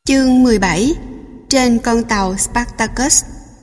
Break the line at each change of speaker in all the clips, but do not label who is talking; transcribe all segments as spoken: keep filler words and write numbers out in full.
Chương mười bảy. Trên con tàu Spartacus.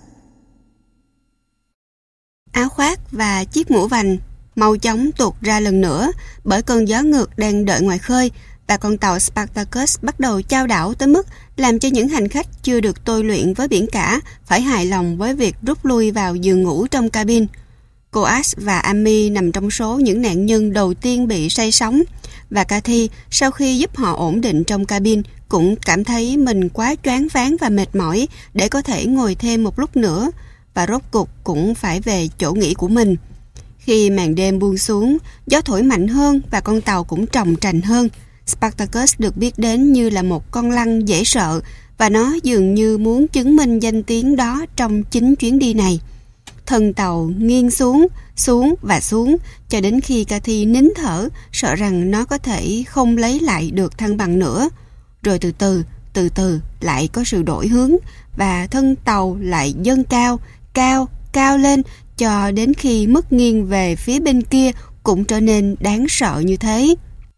Áo khoác và chiếc mũ vành mau chóng tuột ra lần nữa bởi cơn gió ngược đang đợi ngoài khơi, và con tàu Spartacus bắt đầu chao đảo tới mức làm cho những hành khách chưa được tôi luyện với biển cả phải hài lòng với việc rút lui vào giường ngủ trong cabin. Coas và Amy nằm trong số những nạn nhân đầu tiên bị say sóng, và Cathy sau khi giúp họ ổn định trong cabin cũng cảm thấy mình quá choáng váng và mệt mỏi để có thể ngồi thêm một lúc nữa, và rốt cục cũng phải về chỗ nghỉ của mình. Khi màn đêm buông xuống, gió thổi mạnh hơn và con tàu cũng tròng trành hơn. Spartacus được biết đến như là một con lăng dễ sợ, và nó dường như muốn chứng minh danh tiếng đó trong chính chuyến đi này. Thân tàu nghiêng xuống, xuống và xuống cho đến khi Cathy nín thở, sợ rằng nó có thể không lấy lại được thăng bằng nữa. Rồi từ từ, từ từ lại có sự đổi hướng, và thân tàu lại dâng cao, cao, cao lên cho đến khi mức nghiêng về phía bên kia cũng trở nên đáng sợ như thế.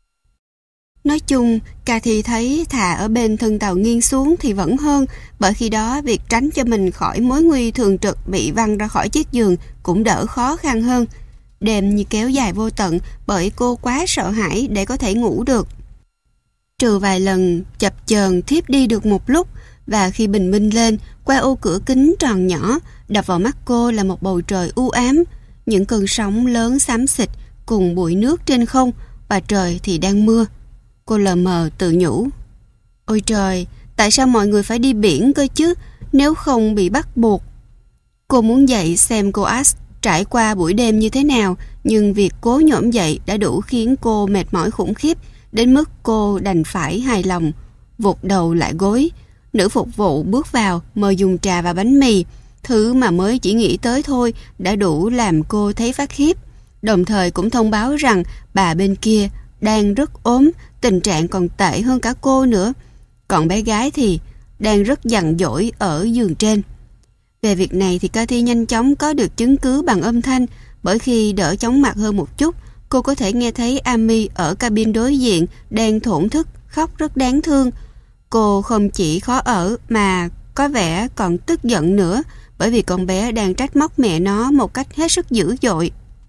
Nói chung, Cathy thấy thà ở bên thân tàu nghiêng xuống thì vẫn hơn, bởi khi đó việc tránh cho mình khỏi mối nguy thường trực bị văng ra khỏi chiếc giường cũng đỡ khó khăn hơn. Đêm như kéo dài vô tận bởi cô quá sợ hãi để có thể ngủ được. Trừ vài lần chập chờn thiếp đi được một lúc, và khi bình minh lên, qua ô cửa kính tròn nhỏ, đập vào mắt cô là một bầu trời u ám, những cơn sóng lớn xám xịt cùng bụi nước trên không, và trời thì đang mưa. Cô lờ mờ tự nhủ: ôi trời, tại sao mọi người phải đi biển cơ chứ, nếu không bị bắt buộc. Cô muốn dậy xem cô Ash trải qua buổi đêm như thế nào, nhưng việc cố nhổm dậy đã đủ khiến cô mệt mỏi khủng khiếp, đến mức cô đành phải hài lòng vụt đầu lại gối. Nữ phục vụ bước vào mời dùng trà và bánh mì, thứ mà mới chỉ nghĩ tới thôi đã đủ làm cô thấy phát khiếp, đồng thời cũng thông báo rằng bà bên kia đang rất ốm, tình trạng còn tệ hơn cả cô nữa. Còn bé gái thì đang rất giận dỗi ở giường trên. Về việc này thì Cathy nhanh chóng có được chứng cứ bằng âm thanh, bởi khi đỡ chóng mặt hơn một chút, cô có thể nghe thấy Amy ở cabin đối diện đang thổn thức, khóc rất đáng thương. Cô không chỉ khó ở mà có vẻ còn tức giận nữa, bởi vì con bé đang trách móc mẹ nó một cách hết sức dữ dội.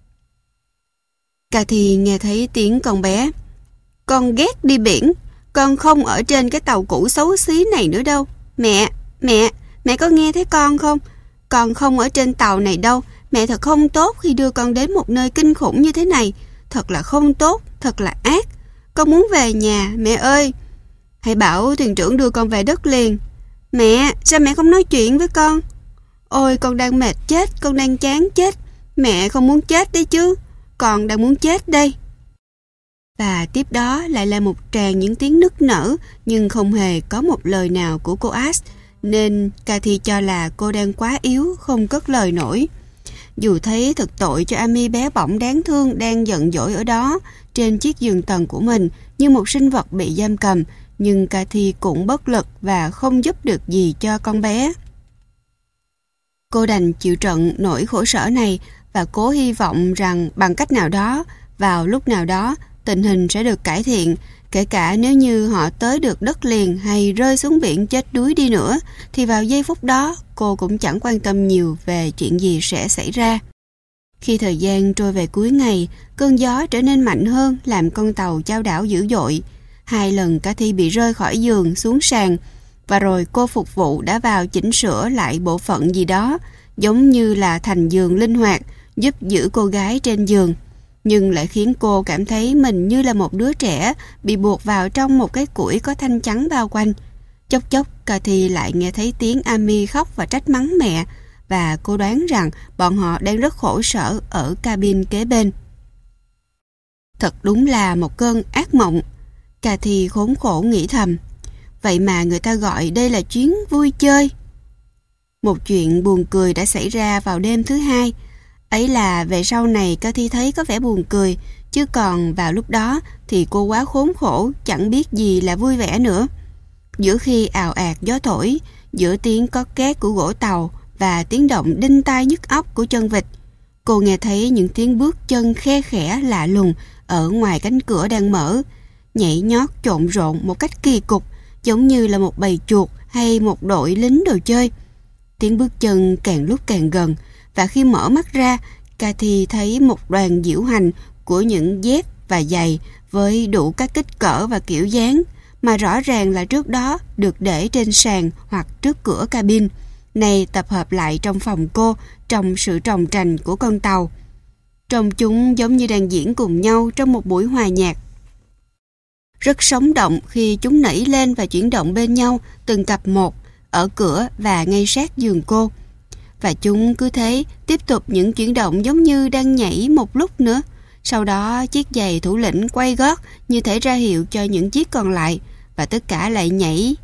Cathy nghe thấy tiếng con bé: con ghét đi biển, con không ở trên cái tàu cũ xấu xí này nữa đâu. Mẹ, mẹ, mẹ có nghe thấy con không? Con không ở trên tàu này đâu. Mẹ thật không tốt khi đưa con đến một nơi kinh khủng như thế này. Thật là không tốt, thật là ác. Con muốn về nhà, mẹ ơi. Hãy bảo thuyền trưởng đưa con về đất liền. Mẹ, sao mẹ không nói chuyện với con? Ôi, con đang mệt chết, con đang chán chết. Mẹ không muốn chết đấy chứ. Con đang muốn chết đây. Và tiếp đó lại là một tràng những tiếng nức nở, nhưng không hề có một lời nào của cô Ash, nên Cathy cho là cô đang quá yếu, không cất lời nổi. Dù thấy thật tội cho Amy bé bỏng đáng thương đang giận dỗi ở đó, trên chiếc giường tầng của mình, như một sinh vật bị giam cầm, nhưng Cathy cũng bất lực và không giúp được gì cho con bé. Cô đành chịu trận nỗi khổ sở này và cố hy vọng rằng bằng cách nào đó, vào lúc nào đó, tình hình sẽ được cải thiện. Kể cả nếu như họ tới được đất liền hay rơi xuống biển chết đuối đi nữa, thì vào giây phút đó cô cũng chẳng quan tâm nhiều về chuyện gì sẽ xảy ra. Khi thời gian trôi về cuối ngày, cơn gió trở nên mạnh hơn, làm con tàu chao đảo dữ dội. Hai lần Cathy bị rơi khỏi giường xuống sàn, và rồi cô phục vụ đã vào chỉnh sửa lại bộ phận gì đó, giống như là thành giường linh hoạt, giúp giữ cô gái trên giường, nhưng lại khiến cô cảm thấy mình như là một đứa trẻ bị buộc vào trong một cái củi có thanh trắng bao quanh. Chốc chốc Cathy lại nghe thấy tiếng Amy khóc và trách mắng mẹ, và cô đoán rằng bọn họ đang rất khổ sở ở cabin kế bên. Thật đúng là một cơn ác mộng, Cathy khốn khổ nghĩ thầm. Vậy mà người ta gọi đây là chuyến vui chơi. Một chuyện buồn cười đã xảy ra vào đêm thứ hai. Ấy là về sau này Cathy thấy có vẻ buồn cười, chứ còn vào lúc đó thì cô quá khốn khổ, chẳng biết gì là vui vẻ nữa. Giữa khi ào ạt gió thổi, giữa tiếng có két của gỗ tàu và tiếng động đinh tai nhức óc của chân vịt, cô nghe thấy những tiếng bước chân khe khẽ lạ lùng ở ngoài cánh cửa đang mở, nhảy nhót trộn rộn một cách kỳ cục, giống như là một bầy chuột hay một đội lính đồ chơi. Tiếng bước chân càng lúc càng gần, và khi mở mắt ra, Cathy thấy một đoàn diễu hành của những dép và giày với đủ các kích cỡ và kiểu dáng, mà rõ ràng là trước đó được để trên sàn hoặc trước cửa cabin, này tập hợp lại trong phòng cô trong sự tròng trành của con tàu. Trông chúng giống như đang diễn cùng nhau trong một buổi hòa nhạc. Rất sống động khi chúng nảy lên và chuyển động bên nhau từng cặp một ở cửa và ngay sát giường cô. Và chúng cứ thế tiếp tục những chuyển động giống như đang nhảy một lúc nữa. Sau đó chiếc giày thủ lĩnh quay gót như thể ra hiệu cho những chiếc còn lại, và tất cả lại nhảy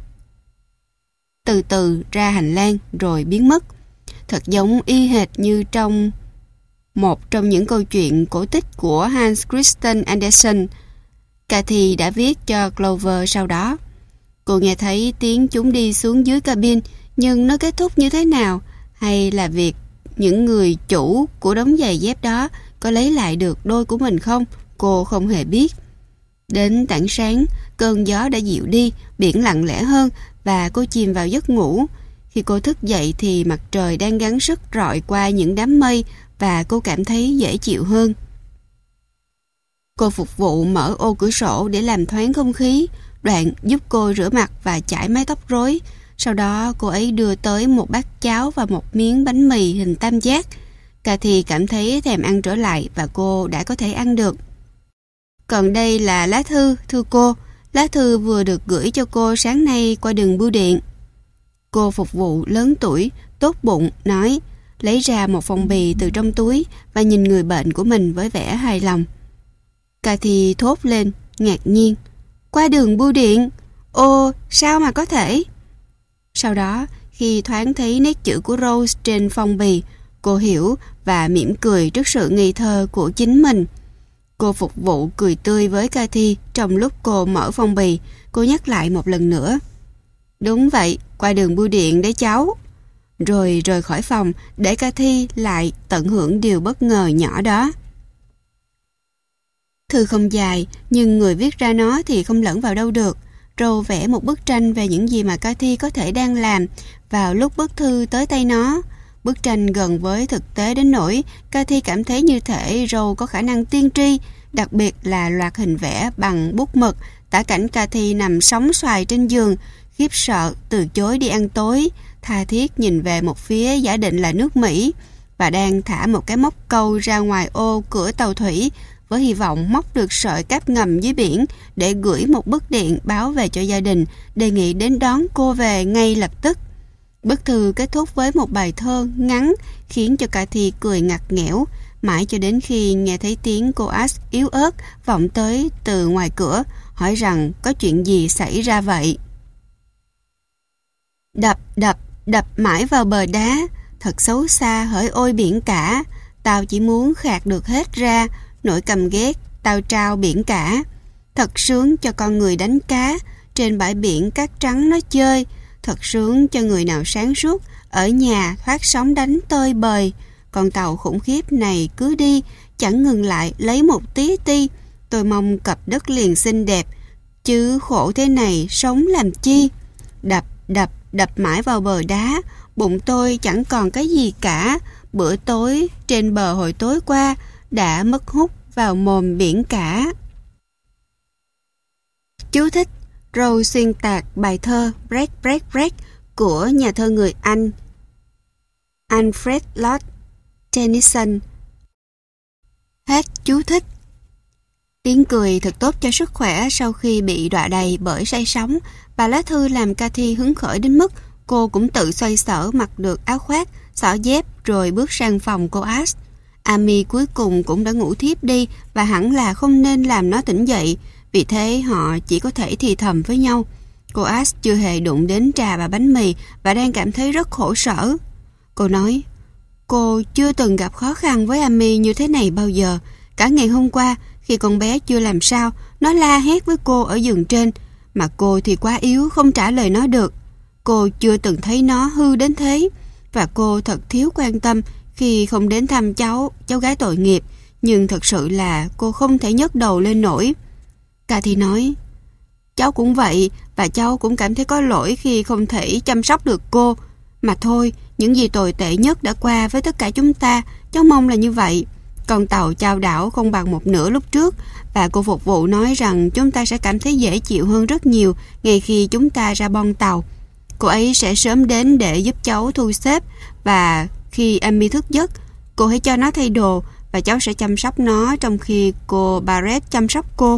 từ từ ra hành lang rồi biến mất. Thật giống y hệt như trong một trong những câu chuyện cổ tích của Hans Christian Andersen, Cathy đã viết cho Clover sau đó. Cô nghe thấy tiếng chúng đi xuống dưới cabin, nhưng nó kết thúc như thế nào, hay là việc những người chủ của đống giày dép đó có lấy lại được đôi của mình không, cô không hề biết. Đến tảng sáng, cơn gió đã dịu đi, biển lặng lẽ hơn và cô chìm vào giấc ngủ. Khi cô thức dậy thì mặt trời đang gắng sức rọi qua những đám mây và cô cảm thấy dễ chịu hơn. Cô phục vụ mở ô cửa sổ để làm thoáng không khí, đoạn giúp cô rửa mặt và chải mái tóc rối. Sau đó cô ấy đưa tới một bát cháo và một miếng bánh mì hình tam giác. Cathy cảm thấy thèm ăn trở lại và cô đã có thể ăn được. Còn đây là lá thư, thưa cô. Lá thư vừa được gửi cho cô sáng nay qua đường bưu điện. Cô phục vụ lớn tuổi, tốt bụng, nói, lấy ra một phong bì từ trong túi và nhìn người bệnh của mình với vẻ hài lòng. Cathy thốt lên, ngạc nhiên. Qua đường bưu điện? Ồ, sao mà có thể? Sau đó, khi thoáng thấy nét chữ của Rose trên phong bì, cô hiểu và mỉm cười trước sự ngây thơ của chính mình. Cô phục vụ cười tươi với Cathy trong lúc cô mở phong bì. Cô nhắc lại một lần nữa. Đúng vậy, qua đường bưu điện đấy cháu. Rồi rời khỏi phòng để Cathy lại tận hưởng điều bất ngờ nhỏ đó. Thư không dài, nhưng người viết ra nó thì không lẫn vào đâu được. Rose vẽ một bức tranh về những gì mà Cathy có thể đang làm vào lúc bức thư tới tay nó. Bức tranh gần với thực tế đến nỗi Cathy cảm thấy như thể Rose có khả năng tiên tri, đặc biệt là loạt hình vẽ bằng bút mực tả cảnh Cathy nằm sóng xoài trên giường, khiếp sợ từ chối đi ăn tối, tha thiết nhìn về một phía giả định là nước Mỹ, và đang thả một cái móc câu ra ngoài ô cửa tàu thủy với hy vọng móc được sợi cáp ngầm dưới biển để gửi một bức điện báo về cho gia đình, đề nghị đến đón cô về ngay lập tức. Bức thư kết thúc với một bài thơ ngắn khiến cho Cathy cười ngặt nghẽo, mãi cho đến khi nghe thấy tiếng cô Ash yếu ớt vọng tới từ ngoài cửa, hỏi rằng có chuyện gì xảy ra vậy. Đập, đập, đập mãi vào bờ đá, thật xấu xa hỡi ôi biển cả, tao chỉ muốn khạc được hết ra, nỗi căm ghét, tao trao biển cả. Thật sướng cho con người đánh cá, trên bãi biển cát trắng nó chơi, thật sướng cho người nào sáng suốt, ở nhà thoát sóng đánh tơi bời. Con tàu khủng khiếp này cứ đi, chẳng ngừng lại lấy một tí ti, tôi mong cặp đất liền xinh đẹp, chứ khổ thế này sống làm chi. Đập, đập, đập mãi vào bờ đá, bụng tôi chẳng còn cái gì cả, bữa tối trên bờ hồi tối qua đã mất hút vào mồm biển cả. Chú thích: Rose xuyên tạc bài thơ Break Break Break của nhà thơ người Anh Alfred Lord Tennyson. Hết chú thích. Tiếng cười thật tốt cho sức khỏe sau khi bị đọa đầy bởi say sóng, và lá thư làm Cathy hứng khởi đến mức cô cũng tự xoay sở mặc được áo khoác, xỏ dép rồi bước sang phòng cô Ash. Amy cuối cùng cũng đã ngủ thiếp đi và hẳn là không nên làm nó tỉnh dậy, vì thế họ chỉ có thể thì thầm với nhau. Cô Ash chưa hề đụng đến trà và bánh mì và đang cảm thấy rất khổ sở. Cô nói, cô chưa từng gặp khó khăn với Amy như thế này bao giờ. Cả ngày hôm qua, khi con bé chưa làm sao, nó la hét với cô ở giường trên, mà cô thì quá yếu không trả lời nó được. Cô chưa từng thấy nó hư đến thế, và cô thật thiếu quan tâm khi không đến thăm cháu, cháu gái tội nghiệp, nhưng thật sự là cô không thể nhấc đầu lên nổi. Cathy nói, Cháu cũng vậy, và cháu cũng cảm thấy có lỗi khi không thể chăm sóc được cô. Mà thôi, những gì tồi tệ nhất đã qua với tất cả chúng ta, cháu mong là như vậy. Con tàu chao đảo không bằng một nửa lúc trước, và cô phục vụ nói rằng chúng ta sẽ cảm thấy dễ chịu hơn rất nhiều ngay khi chúng ta ra bon tàu. Cô ấy sẽ sớm đến để giúp cháu thu xếp, và khi Amy thức giấc, cô hãy cho nó thay đồ và cháu sẽ chăm sóc nó trong khi cô Barrett chăm sóc cô.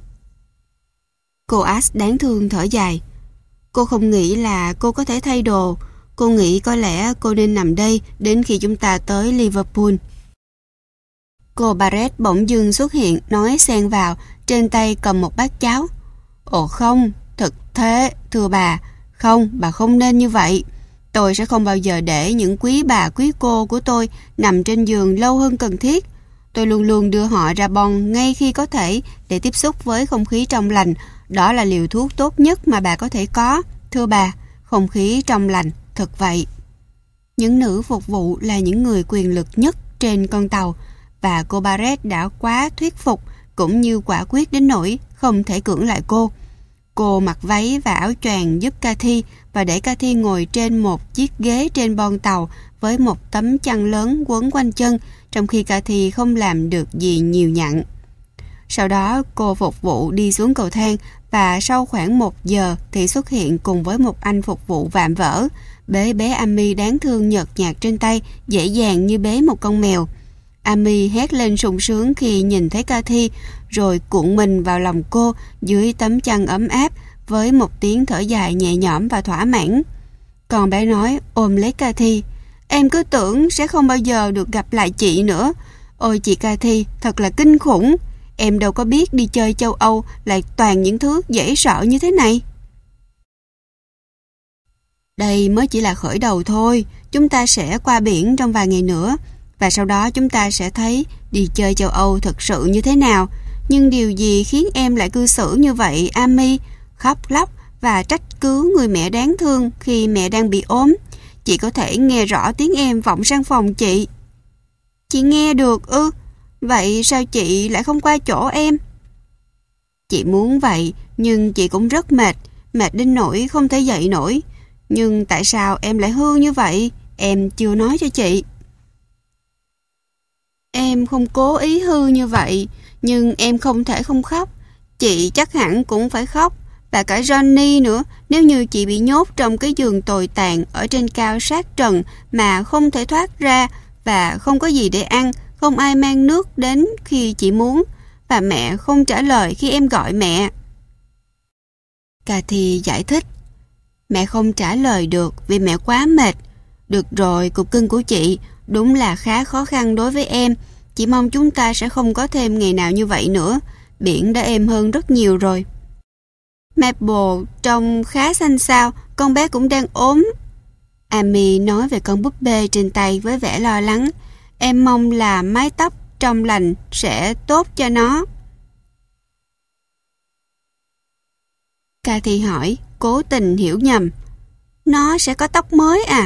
Cô Ash đáng thương thở dài. Cô không nghĩ là cô có thể thay đồ. Cô nghĩ có lẽ cô nên nằm đây đến khi chúng ta tới Liverpool. Cô Barrett bỗng dưng xuất hiện, nói xen vào, trên tay cầm một bát cháo. Ồ không, thực thế, thưa bà. Không, bà không nên như vậy. Tôi sẽ không bao giờ để những quý bà quý cô của tôi nằm trên giường lâu hơn cần thiết. Tôi luôn luôn đưa họ ra bon ngay khi có thể để tiếp xúc với không khí trong lành. Đó là liều thuốc tốt nhất mà bà có thể có. Thưa bà, không khí trong lành, thật vậy. Những nữ phục vụ là những người quyền lực nhất trên con tàu, và cô Barrett đã quá thuyết phục cũng như quả quyết đến nỗi không thể cưỡng lại cô. Cô mặc váy và áo choàng giúp Cathy và để Cathy ngồi trên một chiếc ghế trên bon tàu với một tấm chăn lớn quấn quanh chân, trong khi Cathy không làm được gì nhiều nhặn. Sau đó cô phục vụ đi xuống cầu thang, và sau khoảng một giờ thì xuất hiện cùng với một anh phục vụ vạm vỡ, bế bé Amy đáng thương nhợt nhạt trên tay, dễ dàng như bế một con mèo. Amy hét lên sung sướng khi nhìn thấy Cathy, rồi cuộn mình vào lòng cô dưới tấm chăn ấm áp với một tiếng thở dài nhẹ nhõm và thỏa mãn. Còn bé nói ôm lấy Cathy, em cứ tưởng sẽ không bao giờ được gặp lại chị nữa. Ôi chị Cathy, thật là kinh khủng. Em đâu có biết đi chơi châu Âu lại toàn những thứ dễ sợ như thế này. Đây mới chỉ là khởi đầu thôi. Chúng ta sẽ qua biển trong vài ngày nữa, và sau đó chúng ta sẽ thấy đi chơi châu Âu thực sự như thế nào. Nhưng điều gì khiến em lại cư xử như vậy, Amy? Khóc lóc và trách cứ người mẹ đáng thương khi mẹ đang bị ốm. Chị có thể nghe rõ tiếng em vọng sang phòng chị. Chị nghe được ư? Vậy sao chị lại không qua chỗ em? Chị muốn vậy, nhưng chị cũng rất mệt, mệt đến nỗi không thể dậy nổi. Nhưng tại sao em lại hư như vậy? Em chưa nói cho chị. Em không cố ý hư như vậy, nhưng em không thể không khóc. Chị chắc hẳn cũng phải khóc, và cả Johnny nữa, nếu như chị bị nhốt trong cái giường tồi tàn ở trên cao sát trần mà không thể thoát ra, và không có gì để ăn, không ai mang nước đến khi chị muốn, và mẹ không trả lời khi em gọi mẹ. Cathy giải thích, mẹ không trả lời được vì mẹ quá mệt. Được rồi, cục cưng của chị, đúng là khá khó khăn đối với em. Chị mong chúng ta sẽ không có thêm ngày nào như vậy nữa. Biển đã êm hơn rất nhiều rồi. Maple trông khá xanh xao, con bé cũng đang ốm. Amy nói về con búp bê trên tay với vẻ lo lắng. Em mong là mái tóc trong lành sẽ tốt cho nó. Cathy hỏi, cố tình hiểu nhầm. Nó sẽ có tóc mới à?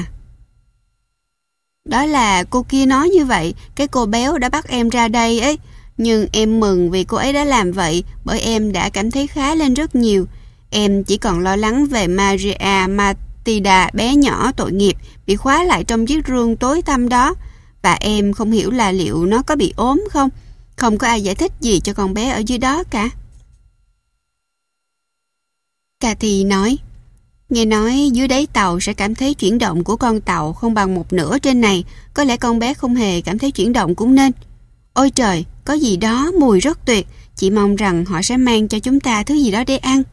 Đó là cô kia nói như vậy, cái cô béo đã bắt em ra đây ấy. Nhưng em mừng vì cô ấy đã làm vậy, bởi em đã cảm thấy khá lên rất nhiều. Em chỉ còn lo lắng về Maria Matilda bé nhỏ tội nghiệp bị khóa lại trong chiếc rương tối tăm đó. Và em không hiểu là liệu nó có bị ốm không. Không có ai giải thích gì cho con bé ở dưới đó cả. Cathy nói, nghe nói dưới đáy tàu sẽ cảm thấy chuyển động của con tàu không bằng một nửa trên này. Có lẽ con bé không hề cảm thấy chuyển động cũng nên. Ôi trời, có gì đó mùi rất tuyệt. Chị mong rằng họ sẽ mang cho chúng ta thứ gì đó để ăn.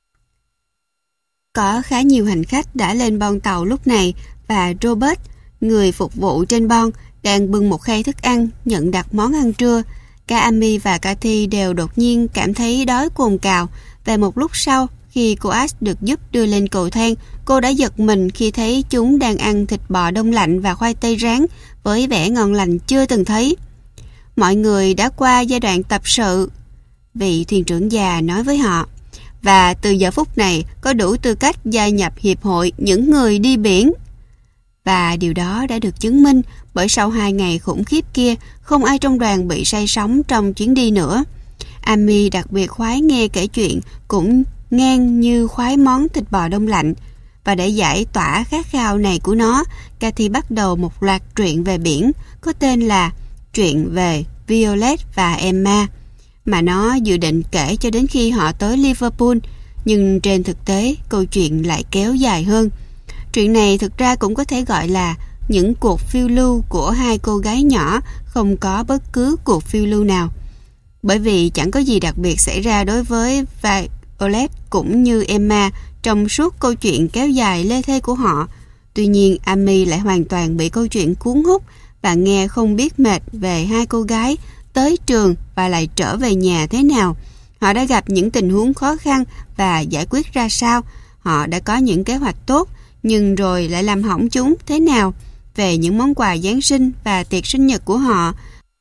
Có khá nhiều hành khách đã lên bon tàu lúc này, và Robert, người phục vụ trên bon, đang bưng một khay thức ăn nhận đặt món ăn trưa. Cả Amy và Cathy đều đột nhiên cảm thấy đói cồn cào, và một lúc sau, khi cô Ash được giúp đưa lên cầu thang, cô đã giật mình khi thấy chúng đang ăn thịt bò đông lạnh và khoai tây rán với vẻ ngon lành chưa từng thấy. Mọi người đã qua giai đoạn tập sự, vị thuyền trưởng già nói với họ, và từ giờ phút này có đủ tư cách gia nhập hiệp hội những người đi biển. Và điều đó đã được chứng minh, bởi sau hai ngày khủng khiếp kia, không ai trong đoàn bị say sóng trong chuyến đi nữa. Amy đặc biệt khoái nghe kể chuyện, cũng ngang như khoái món thịt bò đông lạnh. Và để giải tỏa khát khao này của nó, Cathy bắt đầu một loạt truyện về biển có tên là Truyện về Violet và Emma, mà nó dự định kể cho đến khi họ tới Liverpool. Nhưng trên thực tế, câu chuyện lại kéo dài hơn. Truyện này thực ra cũng có thể gọi là những cuộc phiêu lưu của hai cô gái nhỏ không có bất cứ cuộc phiêu lưu nào. Bởi vì chẳng có gì đặc biệt xảy ra đối với Violet cũng như Emma trong suốt câu chuyện kéo dài lê thê của họ. Tuy nhiên, Amy lại hoàn toàn bị câu chuyện cuốn hút và nghe không biết mệt về hai cô gái tới trường và lại trở về nhà thế nào. Họ đã gặp những tình huống khó khăn và giải quyết ra sao. Họ đã có những kế hoạch tốt nhưng rồi lại làm hỏng chúng thế nào, về những món quà Giáng sinh và tiệc sinh nhật của họ,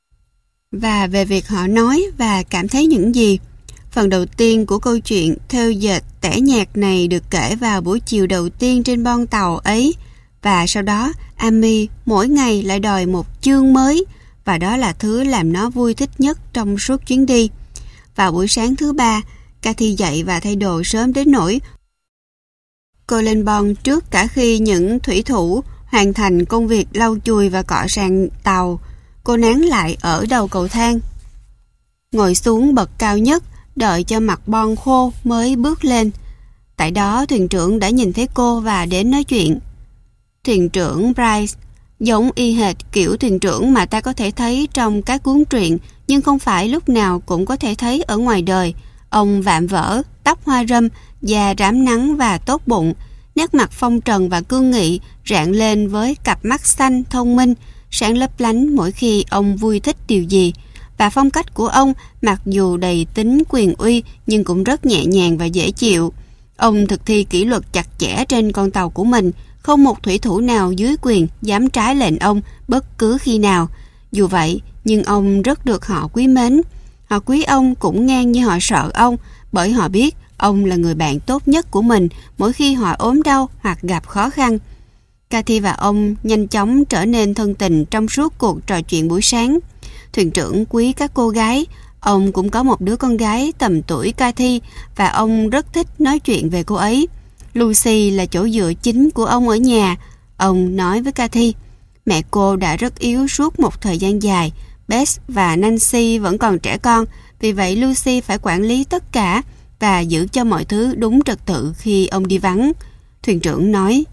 và về việc họ nói và cảm thấy những gì. Phần đầu tiên của câu chuyện theo dệt tẻ nhạt này được kể vào buổi chiều đầu tiên trên bon tàu ấy, và sau đó Amy mỗi ngày lại đòi một chương mới, và đó là thứ làm nó vui thích nhất trong suốt chuyến đi. Vào buổi sáng thứ ba, Cathy dậy và thay đồ sớm đến nỗi cô lên bon trước cả khi những thủy thủ hoàn thành công việc lau chùi và cọ sàn tàu. Cô nán lại ở đầu cầu thang, ngồi xuống bậc cao nhất, đợi cho mặt bon khô mới bước lên. Tại đó thuyền trưởng đã nhìn thấy cô và đến nói chuyện. Thuyền trưởng Bryce giống y hệt kiểu thuyền trưởng mà ta có thể thấy trong các cuốn truyện, nhưng không phải lúc nào cũng có thể thấy ở ngoài đời. Ông vạm vỡ, tóc hoa râm, da rám nắng và tốt bụng, nét mặt phong trần và cương nghị rạng lên với cặp mắt xanh thông minh, sáng lấp lánh mỗi khi ông vui thích điều gì. Và phong cách của ông, mặc dù đầy tính quyền uy nhưng cũng rất nhẹ nhàng và dễ chịu. Ông thực thi kỷ luật chặt chẽ trên con tàu của mình, không một thủy thủ nào dưới quyền dám trái lệnh ông bất cứ khi nào. Dù vậy, nhưng ông rất được họ quý mến. Họ quý ông cũng ngang như họ sợ ông, bởi họ biết ông là người bạn tốt nhất của mình mỗi khi họ ốm đau hoặc gặp khó khăn. Cathy và ông nhanh chóng trở nên thân tình trong suốt cuộc trò chuyện buổi sáng. Thuyền trưởng quý các cô gái. Ông cũng có một đứa con gái tầm tuổi Cathy và ông rất thích nói chuyện về cô ấy. Lucy là chỗ dựa chính của ông ở nhà. Ông nói với Cathy, mẹ cô đã rất yếu suốt một thời gian dài. Bess và Nancy vẫn còn trẻ con, vì vậy Lucy phải quản lý tất cả và giữ cho mọi thứ đúng trật tự khi ông đi vắng. Thuyền trưởng nói,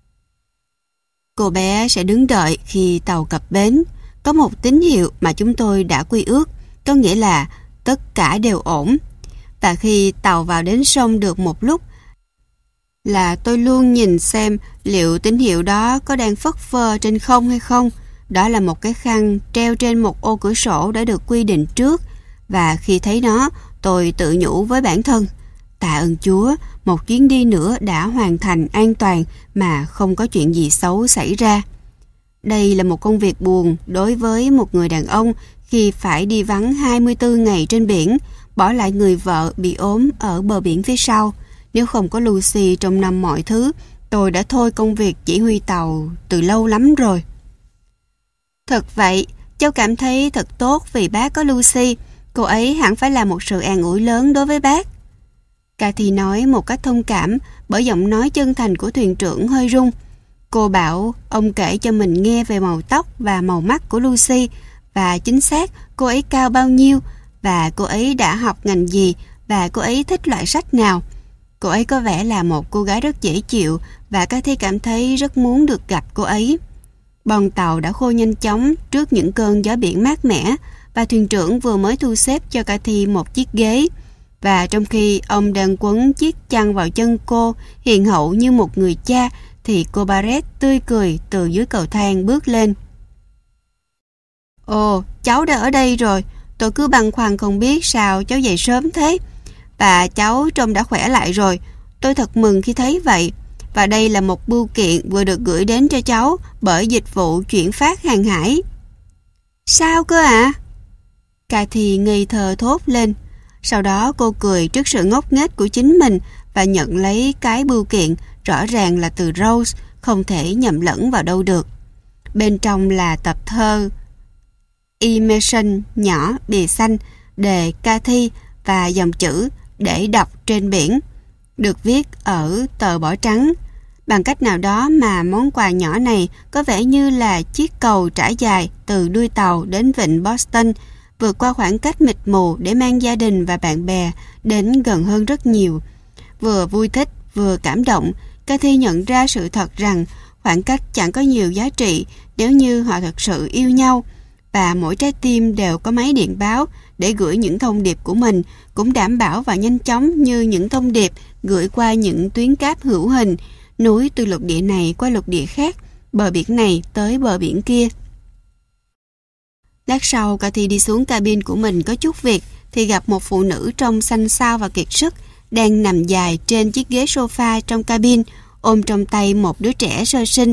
cô bé sẽ đứng đợi khi tàu cập bến. Có một tín hiệu mà chúng tôi đã quy ước, có nghĩa là tất cả đều ổn. Và khi tàu vào đến sông được một lúc, là tôi luôn nhìn xem liệu tín hiệu đó có đang phất phơ trên không hay không. Đó là một cái khăn treo trên một ô cửa sổ đã được quy định trước, và khi thấy nó, tôi tự nhủ với bản thân, tạ ơn Chúa, một chuyến đi nữa đã hoàn thành an toàn mà không có chuyện gì xấu xảy ra. Đây là một công việc buồn đối với một người đàn ông khi phải đi vắng hai mươi tư ngày trên biển, bỏ lại người vợ bị ốm ở bờ biển phía sau. Nếu không có Lucy trong năm mọi thứ, tôi đã thôi công việc chỉ huy tàu từ lâu lắm rồi. Thật vậy, cháu cảm thấy thật tốt vì bác có Lucy. Cô ấy hẳn phải là một sự an ủi lớn đối với bác. Cathy nói một cách thông cảm, bởi giọng nói chân thành của thuyền trưởng hơi rung. Cô bảo ông kể cho mình nghe về màu tóc và màu mắt của Lucy, và chính xác cô ấy cao bao nhiêu, và cô ấy đã học ngành gì, và cô ấy thích loại sách nào. Cô ấy có vẻ là một cô gái rất dễ chịu, và Cathy cảm thấy rất muốn được gặp cô ấy. Bon tàu đã khô nhanh chóng trước những cơn gió biển mát mẻ, và thuyền trưởng vừa mới thu xếp cho Cathy một chiếc ghế. Và trong khi ông đang quấn chiếc chăn vào chân cô, hiền hậu như một người cha, thì cô Barrett tươi cười từ dưới cầu thang bước lên. Ồ, cháu đã ở đây rồi. Tôi cứ băn khoăn không biết sao cháu dậy sớm thế. Và cháu trông đã khỏe lại rồi. Tôi thật mừng khi thấy vậy. Và đây là một bưu kiện vừa được gửi đến cho cháu bởi dịch vụ chuyển phát hàng hải. Sao cơ ạ? À? Cathy ngây thơ thốt lên. Sau đó cô cười trước sự ngốc nghếch của chính mình và nhận lấy cái bưu kiện, rõ ràng là từ Rose, không thể nhầm lẫn vào đâu được. Bên trong là tập thơ Emerson nhỏ bìa xanh đề Cathy và dòng chữ để đọc trên biển. được viết ở tờ bỏ trắng. Bằng cách nào đó mà món quà nhỏ này có vẻ như là chiếc cầu trải dài từ đuôi tàu đến vịnh Boston, vượt qua khoảng cách mịt mù để mang gia đình và bạn bè đến gần hơn rất nhiều. Vừa vui thích, vừa cảm động, Cathy nhận ra sự thật rằng khoảng cách chẳng có nhiều giá trị nếu như họ thật sự yêu nhau, và mỗi trái tim đều có máy điện báo để gửi những thông điệp của mình, cũng đảm bảo và nhanh chóng như những thông điệp gửi qua những tuyến cáp hữu hình, núi từ lục địa này qua lục địa khác, bờ biển này tới bờ biển kia. Lát sau, Cathy đi xuống cabin của mình có chút việc, thì gặp một phụ nữ trông xanh xao và kiệt sức, đang nằm dài trên chiếc ghế sofa trong cabin, ôm trong tay một đứa trẻ sơ sinh.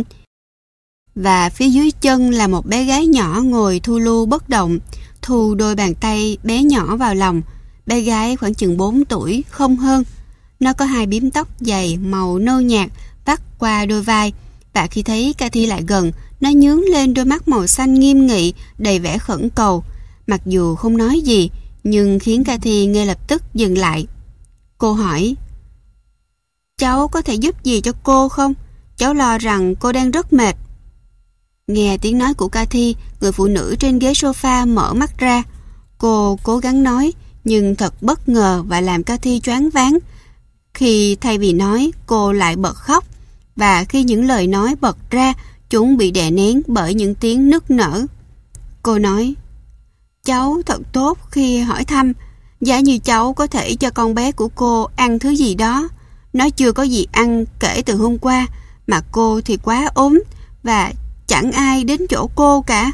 Và phía dưới chân là một bé gái nhỏ ngồi thu lu bất động, thu đôi bàn tay bé nhỏ vào lòng. Bé gái khoảng chừng bốn tuổi, không hơn. Nó có hai bím tóc dày màu nâu nhạt vắt qua đôi vai, và khi thấy Cathy lại gần, nó nhướng lên đôi mắt màu xanh nghiêm nghị, đầy vẻ khẩn cầu. Mặc dù không nói gì, nhưng khiến Cathy ngay lập tức dừng lại. Cô hỏi: "Cháu có thể giúp gì cho cô không? Cháu lo rằng cô đang rất mệt." Nghe tiếng nói của Cathy, người phụ nữ trên ghế sofa mở mắt ra. Cô cố gắng nói, nhưng thật bất ngờ và làm Cathy choáng váng. Khi thay vì nói, cô lại bật khóc, và khi những lời nói bật ra, chúng bị đè nén bởi những tiếng nức nở. Cô nói: "Cháu thật tốt khi hỏi thăm. Giả như cháu có thể cho con bé của cô ăn thứ gì đó. Nó chưa có gì ăn kể từ hôm qua, mà cô thì quá ốm, và chẳng ai đến chỗ cô cả."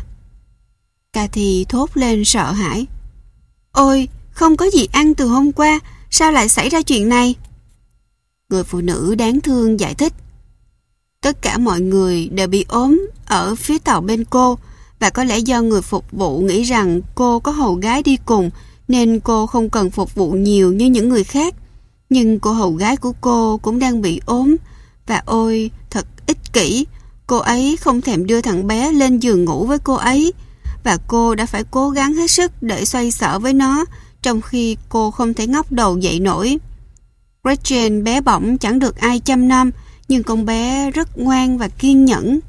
Cathy thốt lên sợ hãi. "Ôi, không có gì ăn từ hôm qua, sao lại xảy ra chuyện này?" Người phụ nữ đáng thương giải thích: "Tất cả mọi người đều bị ốm ở phía tàu bên cô, và có lẽ do người phục vụ nghĩ rằng cô có hầu gái đi cùng, nên cô không cần phục vụ nhiều như những người khác. Nhưng cô hầu gái của cô cũng đang bị ốm, và ôi, thật ích kỷ. Cô ấy không thèm đưa thằng bé lên giường ngủ với cô ấy, và cô đã phải cố gắng hết sức để xoay sở với nó, trong khi cô không thể ngóc đầu dậy nổi. Gretchen bé bỏng chẳng được ai chăm nom, nhưng con bé rất ngoan và kiên nhẫn."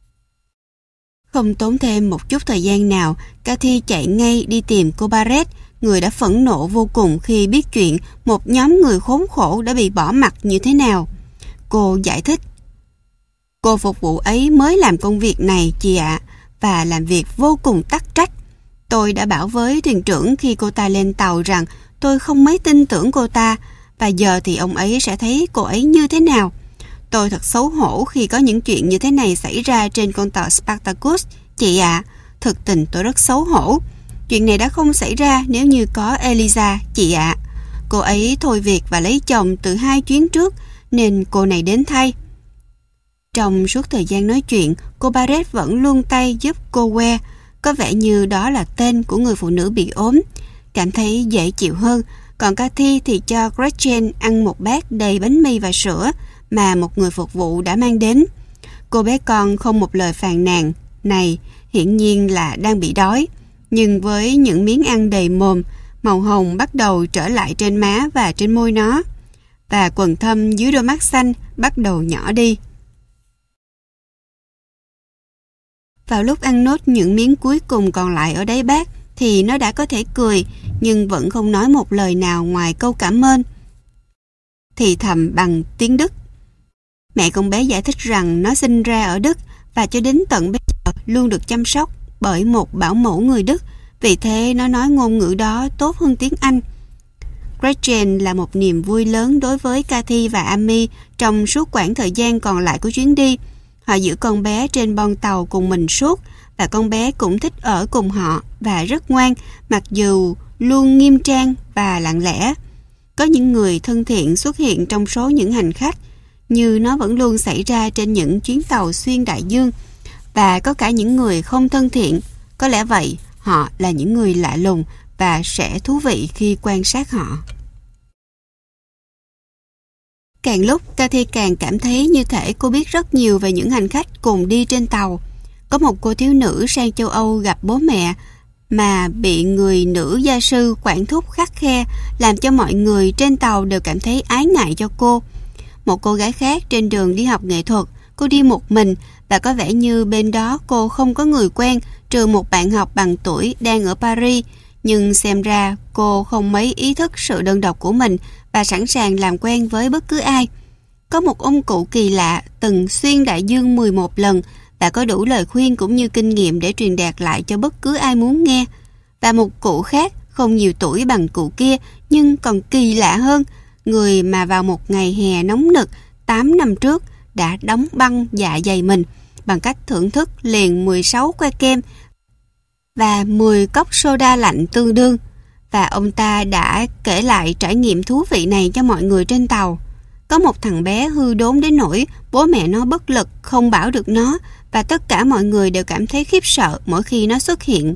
Không tốn thêm một chút thời gian nào, Cathy chạy ngay đi tìm cô Barrett, người đã phẫn nộ vô cùng khi biết chuyện một nhóm người khốn khổ đã bị bỏ mặc như thế nào. Cô giải thích: "Cô phục vụ ấy mới làm công việc này, chị ạ, và làm việc vô cùng tắc trách. Tôi đã bảo với thuyền trưởng khi cô ta lên tàu rằng tôi không mấy tin tưởng cô ta, và giờ thì ông ấy sẽ thấy cô ấy như thế nào. Tôi thật xấu hổ khi có những chuyện như thế này xảy ra trên con tàu Spartacus, chị ạ. Thực tình tôi rất xấu hổ. Chuyện này đã không xảy ra nếu như có Eliza, chị ạ. Cô ấy thôi việc và lấy chồng từ hai chuyến trước, nên cô này đến thay." Trong suốt thời gian nói chuyện, cô Barrett vẫn luôn tay giúp cô Que, có vẻ như đó là tên của người phụ nữ bị ốm, cảm thấy dễ chịu hơn. Còn Cathy thì cho Gretchen ăn một bát đầy bánh mì và sữa mà một người phục vụ đã mang đến. Cô bé con không một lời phàn nàn, này hiển nhiên là đang bị đói, nhưng với những miếng ăn đầy mồm, màu hồng bắt đầu trở lại trên má và trên môi nó, và quầng thâm dưới đôi mắt xanh bắt đầu nhỏ đi. Vào lúc ăn nốt những miếng cuối cùng còn lại ở đáy bát, thì nó đã có thể cười, nhưng vẫn không nói một lời nào ngoài câu cảm ơn. Thì thầm bằng tiếng Đức. Mẹ con bé giải thích rằng nó sinh ra ở Đức, và cho đến tận bây giờ luôn được chăm sóc bởi một bảo mẫu người Đức, vì thế nó nói ngôn ngữ đó tốt hơn tiếng Anh. Gretchen là một niềm vui lớn đối với Cathy và Amy trong suốt quãng thời gian còn lại của chuyến đi. Họ giữ con bé trên bon tàu cùng mình suốt, và con bé cũng thích ở cùng họ và rất ngoan, mặc dù luôn nghiêm trang và lặng lẽ. Có những người thân thiện xuất hiện trong số những hành khách, như nó vẫn luôn xảy ra trên những chuyến tàu xuyên đại dương, và có cả những người không thân thiện. Có lẽ vậy, họ là những người lạ lùng và sẽ thú vị khi quan sát họ. Càng lúc, Cathy càng cảm thấy như thể cô biết rất nhiều về những hành khách cùng đi trên tàu. Có một cô thiếu nữ sang châu Âu gặp bố mẹ mà bị người nữ gia sư quản thúc khắt khe, làm cho mọi người trên tàu đều cảm thấy ái ngại cho cô. Một cô gái khác trên đường đi học nghệ thuật, cô đi một mình và có vẻ như bên đó cô không có người quen trừ một bạn học bằng tuổi đang ở Paris, nhưng xem ra cô không mấy ý thức sự đơn độc của mình và sẵn sàng làm quen với bất cứ ai. Có một ông cụ kỳ lạ từng xuyên đại dương mười một lần và có đủ lời khuyên cũng như kinh nghiệm để truyền đạt lại cho bất cứ ai muốn nghe. Và một cụ khác không nhiều tuổi bằng cụ kia nhưng còn kỳ lạ hơn, người mà vào một ngày hè nóng nực tám năm trước đã đóng băng dạ dày mình bằng cách thưởng thức liền mười sáu que kem và mười cốc soda lạnh tương đương. Và ông ta đã kể lại trải nghiệm thú vị này cho mọi người trên tàu. Có một thằng bé hư đốn đến nỗi bố mẹ nó bất lực không bảo được nó, và tất cả mọi người đều cảm thấy khiếp sợ mỗi khi nó xuất hiện.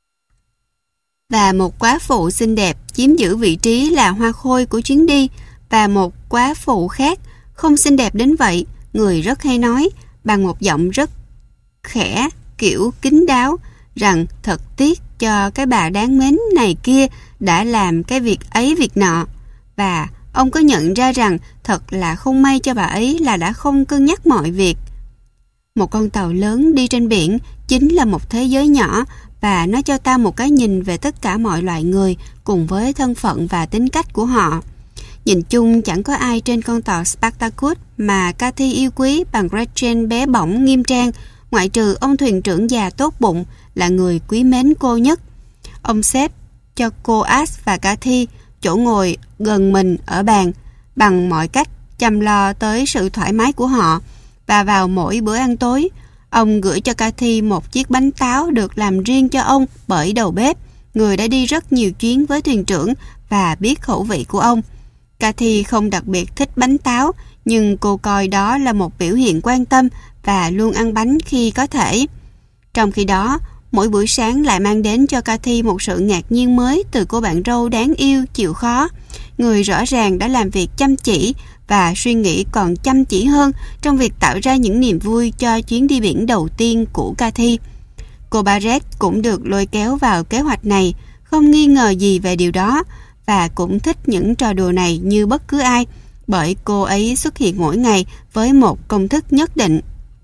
Và một quá phụ xinh đẹp chiếm giữ vị trí là hoa khôi của chuyến đi, và một quá phụ khác không xinh đẹp đến vậy, người rất hay nói bằng một giọng rất khẽ, kiểu kín đáo, rằng thật tiếc cho cái bà đáng mến này kia đã làm cái việc ấy việc nọ. Và ông có nhận ra rằng thật là không may cho bà ấy là đã không cân nhắc mọi việc. Một con tàu lớn đi trên biển chính là một thế giới nhỏ, và nó cho ta một cái nhìn về tất cả mọi loại người cùng với thân phận và tính cách của họ. Nhìn chung chẳng có ai trên con tàu Spartacus mà Cathy yêu quý bằng Gretchen bé bỏng nghiêm trang, ngoại trừ ông thuyền trưởng già tốt bụng là người quý mến cô nhất. Ông xếp cho cô Ash và Cathy chỗ ngồi gần mình ở bàn, bằng mọi cách chăm lo tới sự thoải mái của họ. Và vào mỗi bữa ăn tối, ông gửi cho Cathy một chiếc bánh táo được làm riêng cho ông bởi đầu bếp, người đã đi rất nhiều chuyến với thuyền trưởng và biết khẩu vị của ông. Cathy không đặc biệt thích bánh táo, nhưng cô coi đó là một biểu hiện quan tâm và luôn ăn bánh khi có thể. Trong khi đó, mỗi buổi sáng lại mang đến cho Cathy một sự ngạc nhiên mới từ cô bạn râu đáng yêu chịu khó, người rõ ràng đã làm việc chăm chỉ và suy nghĩ còn chăm chỉ hơn trong việc tạo ra những niềm vui cho chuyến đi biển đầu tiên của Cathy. Cô Barrett cũng được lôi kéo vào kế hoạch này, không nghi ngờ gì về điều đó, và cũng thích những trò đùa này như bất cứ ai, bởi cô ấy xuất hiện mỗi ngày với một công thức nhất định.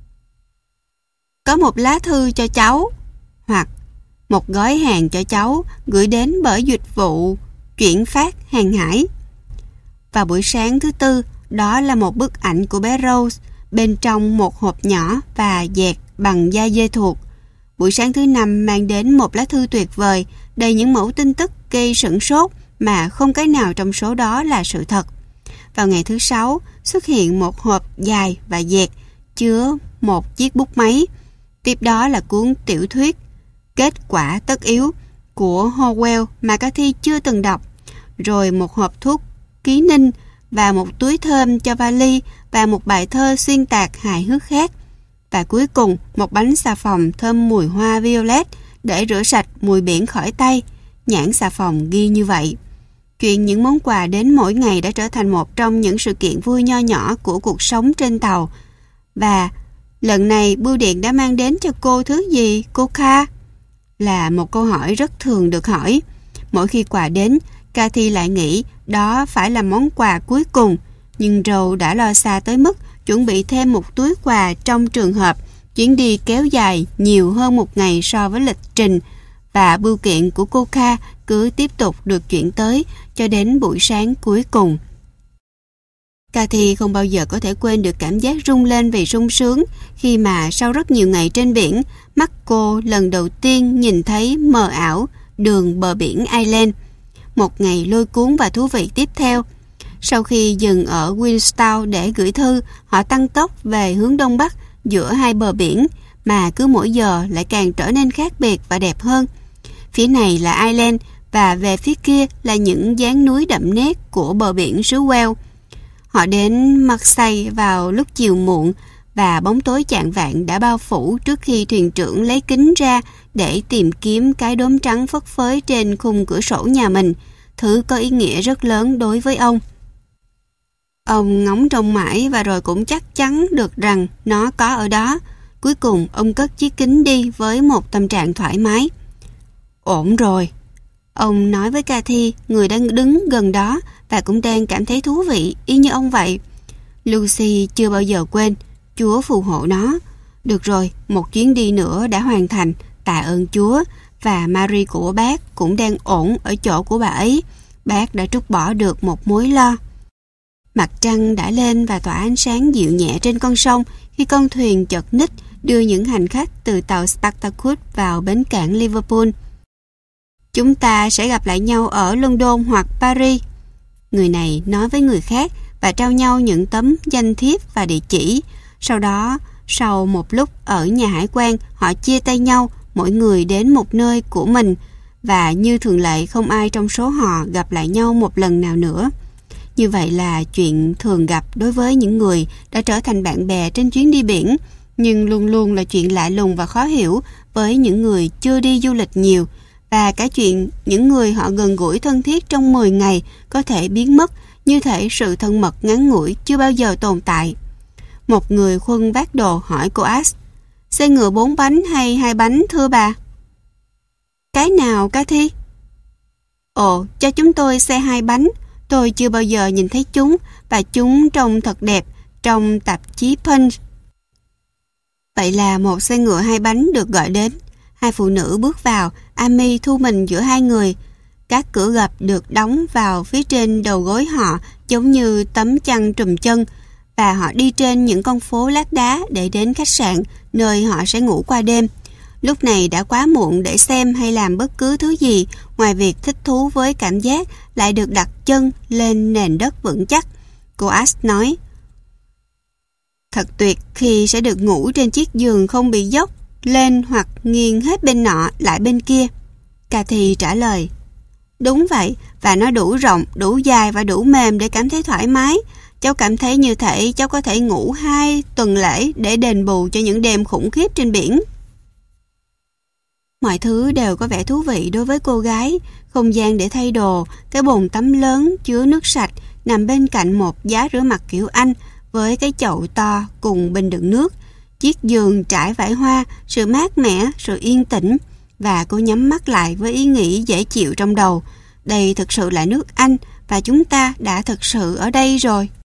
Có một lá thư cho cháu, hoặc một gói hàng cho cháu gửi đến bởi dịch vụ chuyển phát hàng hải. Vào buổi sáng thứ tư, đó là một bức ảnh của bé Rose bên trong một hộp nhỏ và dẹt bằng da dê thuột. Buổi sáng thứ năm mang đến một lá thư tuyệt vời, đầy những mẫu tin tức gây sửng sốt mà không cái nào trong số đó là sự thật. Vào ngày thứ sáu, xuất hiện một hộp dài và dẹt chứa một chiếc bút máy. Tiếp đó là cuốn tiểu thuyết Kết quả tất yếu của Howell mà Cathy chưa từng đọc, rồi một hộp thuốc ký ninh và một túi thơm cho vali và một bài thơ xuyên tạc hài hước khác. Và cuối cùng, một bánh xà phòng thơm mùi hoa violet để rửa sạch mùi biển khỏi tay. Nhãn xà phòng ghi như vậy. Chuyện những món quà đến mỗi ngày đã trở thành một trong những sự kiện vui nho nhỏ của cuộc sống trên tàu. Và lần này bưu điện đã mang đến cho cô thứ gì, cô Kha? Là một câu hỏi rất thường được hỏi. Mỗi khi quà đến, Cathy lại nghĩ đó phải là món quà cuối cùng, nhưng Rose đã lo xa tới mức chuẩn bị thêm một túi quà trong trường hợp chuyến đi kéo dài nhiều hơn một ngày so với lịch trình, và bưu kiện của cô Kha cứ tiếp tục được chuyển tới cho đến buổi sáng cuối cùng. Cathy không bao giờ có thể quên được cảm giác rung lên vì sung sướng khi mà sau rất nhiều ngày trên biển, mắt cô lần đầu tiên nhìn thấy mờ ảo đường bờ biển Ireland. Một ngày lôi cuốn và thú vị tiếp theo. Sau khi dừng ở Queenstown để gửi thư, họ tăng tốc về hướng đông bắc giữa hai bờ biển, mà cứ mỗi giờ lại càng trở nên khác biệt và đẹp hơn. Phía này là Ireland và về phía kia là những dáng núi đậm nét của bờ biển xứ Wales. Họ đến Marseille vào lúc chiều muộn và bóng tối chạng vạng đã bao phủ trước khi thuyền trưởng lấy kính ra để tìm kiếm cái đốm trắng phất phới trên khung cửa sổ nhà mình, thứ có ý nghĩa rất lớn đối với ông. Ông ngóng trông mãi và rồi cũng chắc chắn được rằng nó có ở đó. Cuối cùng ông cất chiếc kính đi với một tâm trạng thoải mái. ổn rồi. Ông nói với Cathy, người đang đứng gần đó và cũng đang cảm thấy thú vị y như ông vậy. Lucy chưa bao giờ quên, Chúa phù hộ nó. Được rồi, một chuyến đi nữa đã hoàn thành, tạ ơn Chúa. Và Marie của bác cũng đang ổn ở chỗ của bà ấy. Bác đã trút bỏ được một mối lo. Mặt trăng đã lên và tỏa ánh sáng dịu nhẹ trên con sông khi con thuyền chật ních đưa những hành khách từ tàu Spartacus vào bến cảng Liverpool. Chúng ta sẽ gặp lại nhau ở London hoặc Paris. Người này nói với người khác và trao nhau những tấm danh thiếp và địa chỉ. Sau đó, sau một lúc ở nhà hải quan, họ chia tay nhau, mỗi người đến một nơi của mình, và như thường lệ không ai trong số họ gặp lại nhau một lần nào nữa. Như vậy là chuyện thường gặp đối với những người đã trở thành bạn bè trên chuyến đi biển, nhưng luôn luôn là chuyện lạ lùng và khó hiểu với những người chưa đi du lịch nhiều, và cả chuyện những người họ gần gũi thân thiết trong mười ngày có thể biến mất, như thể sự thân mật ngắn ngủi chưa bao giờ tồn tại. Một người khuân vác đồ hỏi cô Ash, xe ngựa bốn bánh hay hai bánh thưa bà? Cái nào Cathy? Ồ, cho chúng tôi xe hai bánh. Tôi chưa bao giờ nhìn thấy chúng và chúng trông thật đẹp trong tạp chí Punch. Vậy là một xe ngựa hai bánh được gọi đến. Hai phụ nữ bước vào, Amy thu mình giữa hai người. Các cửa gập được đóng vào phía trên đầu gối họ giống như tấm chăn trùm chân, và họ đi trên những con phố lát đá để đến khách sạn nơi họ sẽ ngủ qua đêm. Lúc này đã quá muộn để xem hay làm bất cứ thứ gì ngoài việc thích thú với cảm giác lại được đặt chân lên nền đất vững chắc. Cô Ash nói, thật tuyệt khi sẽ được ngủ trên chiếc giường không bị dốc lên hoặc nghiêng hết bên nọ lại bên kia. Cathy trả lời, đúng vậy, và nó đủ rộng, đủ dài và đủ mềm để cảm thấy thoải mái. Cháu cảm thấy như thể cháu có thể ngủ hai tuần lễ để đền bù cho những đêm khủng khiếp trên biển. Mọi thứ đều có vẻ thú vị đối với cô gái. Không gian để thay đồ, cái bồn tắm lớn chứa nước sạch nằm bên cạnh một giá rửa mặt kiểu Anh với cái chậu to cùng bình đựng nước, chiếc giường trải vải hoa, sự mát mẻ, sự yên tĩnh. Và cô nhắm mắt lại với ý nghĩ dễ chịu trong đầu. Đây thực sự là nước Anh và chúng ta đã thực sự ở đây rồi.